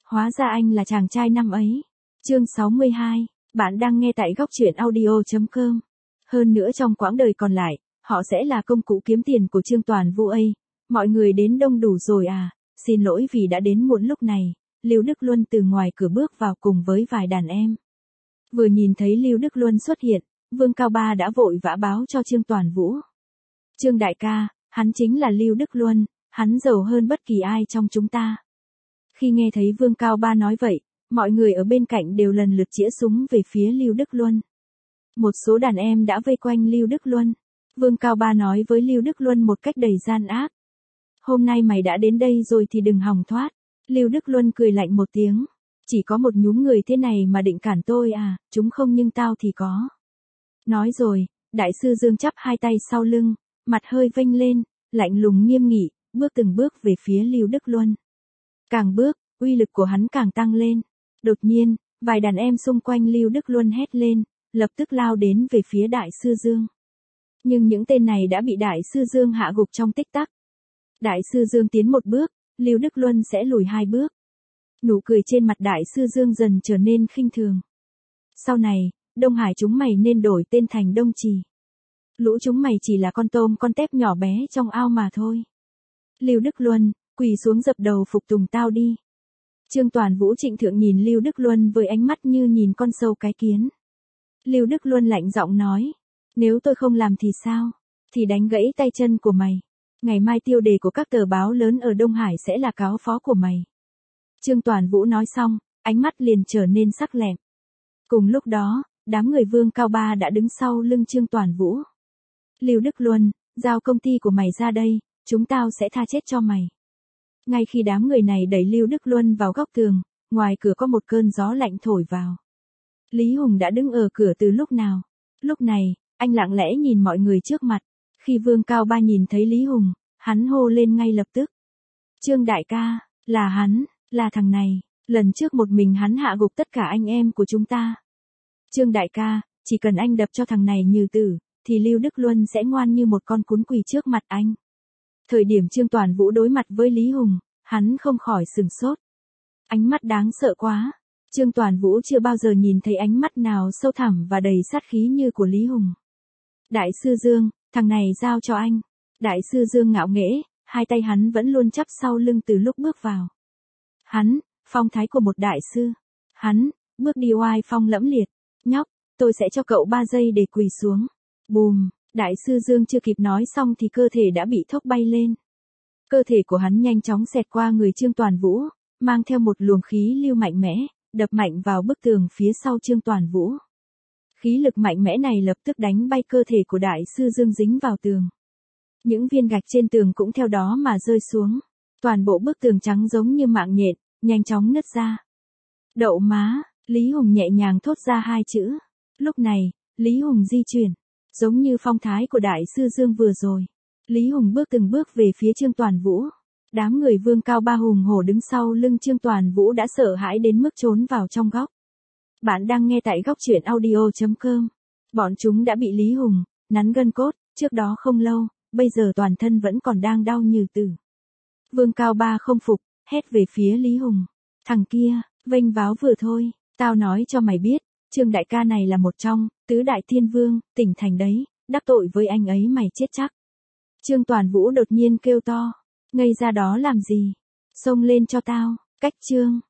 Hóa ra anh là chàng trai năm ấy. Chương 62, bạn đang nghe tại góc truyện audio.com. Hơn nữa trong quãng đời còn lại, họ sẽ là công cụ kiếm tiền của Trương Toàn Vũ ấy. Mọi người đến đông đủ rồi à, xin lỗi vì đã đến muộn lúc này. Lưu Đức Luân từ ngoài cửa bước vào cùng với vài đàn em. Vừa nhìn thấy Lưu Đức Luân xuất hiện, Vương Cao Ba đã vội vã báo cho Trương Toàn Vũ. Trương đại ca, hắn chính là Lưu Đức Luân, hắn giàu hơn bất kỳ ai trong chúng ta. Khi nghe thấy Vương Cao Ba nói vậy, mọi người ở bên cạnh đều lần lượt chĩa súng về phía Lưu Đức Luân. Một số đàn em đã vây quanh Lưu Đức Luân. Vương Cao Ba nói với Lưu Đức Luân một cách đầy gian ác. Hôm nay mày đã đến đây rồi thì đừng hòng thoát. Lưu Đức Luân cười lạnh một tiếng. Chỉ có một nhúm người thế này mà định cản tôi à, chúng không nhưng tao thì có. Nói rồi, Đại sư Dương chắp hai tay sau lưng, mặt hơi vênh lên, lạnh lùng nghiêm nghị, bước từng bước về phía Lưu Đức Luân. Càng bước, uy lực của hắn càng tăng lên. Đột nhiên, vài đàn em xung quanh Lưu Đức Luân hét lên, lập tức lao đến về phía Đại sư Dương. Nhưng những tên này đã bị Đại sư Dương hạ gục trong tích tắc. Đại sư Dương tiến một bước, Lưu Đức Luân sẽ lùi hai bước. Nụ cười trên mặt Đại sư Dương dần trở nên khinh thường. Sau này, Đông Hải chúng mày nên đổi tên thành Đông Trì. Lũ chúng mày chỉ là con tôm con tép nhỏ bé trong ao mà thôi. Lưu Đức Luân, quỳ xuống dập đầu phục tùng tao đi. Trương Toàn Vũ trịnh thượng nhìn Lưu Đức Luân với ánh mắt như nhìn con sâu cái kiến. Lưu Đức Luân lạnh giọng nói, nếu tôi không làm thì sao? Thì đánh gãy tay chân của mày. Ngày mai tiêu đề của các tờ báo lớn ở Đông Hải sẽ là cáo phó của mày. Trương Toàn Vũ nói xong, ánh mắt liền trở nên sắc lẹm. Cùng lúc đó, đám người Vương Cao Ba đã đứng sau lưng Trương Toàn Vũ. Lưu Đức Luân, giao công ty của mày ra đây, chúng tao sẽ tha chết cho mày. Ngay khi đám người này đẩy Lưu Đức Luân vào góc tường, ngoài cửa có một cơn gió lạnh thổi vào. Lý Hùng đã đứng ở cửa từ lúc nào. Lúc này, anh lặng lẽ nhìn mọi người trước mặt. Khi Vương Cao Ba nhìn thấy Lý Hùng, hắn hô lên ngay lập tức. Trương đại ca, là hắn, là thằng này, lần trước một mình hắn hạ gục tất cả anh em của chúng ta. Trương đại ca, chỉ cần anh đập cho thằng này như tử, thì Lưu Đức Luân sẽ ngoan như một con cún quỳ trước mặt anh. Thời điểm Trương Toàn Vũ đối mặt với Lý Hùng, hắn không khỏi sửng sốt. Ánh mắt đáng sợ quá. Trương Toàn Vũ chưa bao giờ nhìn thấy ánh mắt nào sâu thẳm và đầy sát khí như của Lý Hùng. Đại sư Dương, thằng này giao cho anh. Đại sư Dương ngạo nghễ, hai tay hắn vẫn luôn chắp sau lưng từ lúc bước vào. Hắn, phong thái của một đại sư. Hắn, bước đi oai phong lẫm liệt. Nhóc, tôi sẽ cho cậu 3 giây để quỳ xuống. Bùm, Đại sư Dương chưa kịp nói xong thì cơ thể đã bị thốc bay lên. Cơ thể của hắn nhanh chóng xẹt qua người Trương Toàn Vũ, mang theo một luồng khí lưu mạnh mẽ, đập mạnh vào bức tường phía sau Trương Toàn Vũ. Khí lực mạnh mẽ này lập tức đánh bay cơ thể của Đại sư Dương dính vào tường. Những viên gạch trên tường cũng theo đó mà rơi xuống. Toàn bộ bức tường trắng giống như mạng nhện, nhanh chóng nứt ra. Đậu má, Lý Hùng nhẹ nhàng thốt ra hai chữ. Lúc này, Lý Hùng di chuyển, giống như phong thái của Đại sư Dương vừa rồi. Lý Hùng bước từng bước về phía Trương Toàn Vũ. Đám người Vương Cao Ba hùng hổ đứng sau lưng Trương Toàn Vũ đã sợ hãi đến mức trốn vào trong góc. Bạn đang nghe tại góc truyện audio.com. Bọn chúng đã bị Lý Hùng nắn gân cốt, trước đó không lâu, bây giờ toàn thân vẫn còn đang đau như tử. Vương Cao Ba không phục, hét về phía Lý Hùng. Thằng kia, vênh váo vừa thôi, tao nói cho mày biết, Trương đại ca này là một trong tứ đại thiên vương, tỉnh thành đấy, đắc tội với anh ấy mày chết chắc. Trương Toàn Vũ đột nhiên kêu to, ngây ra đó làm gì? Xông lên cho tao, cách Trương.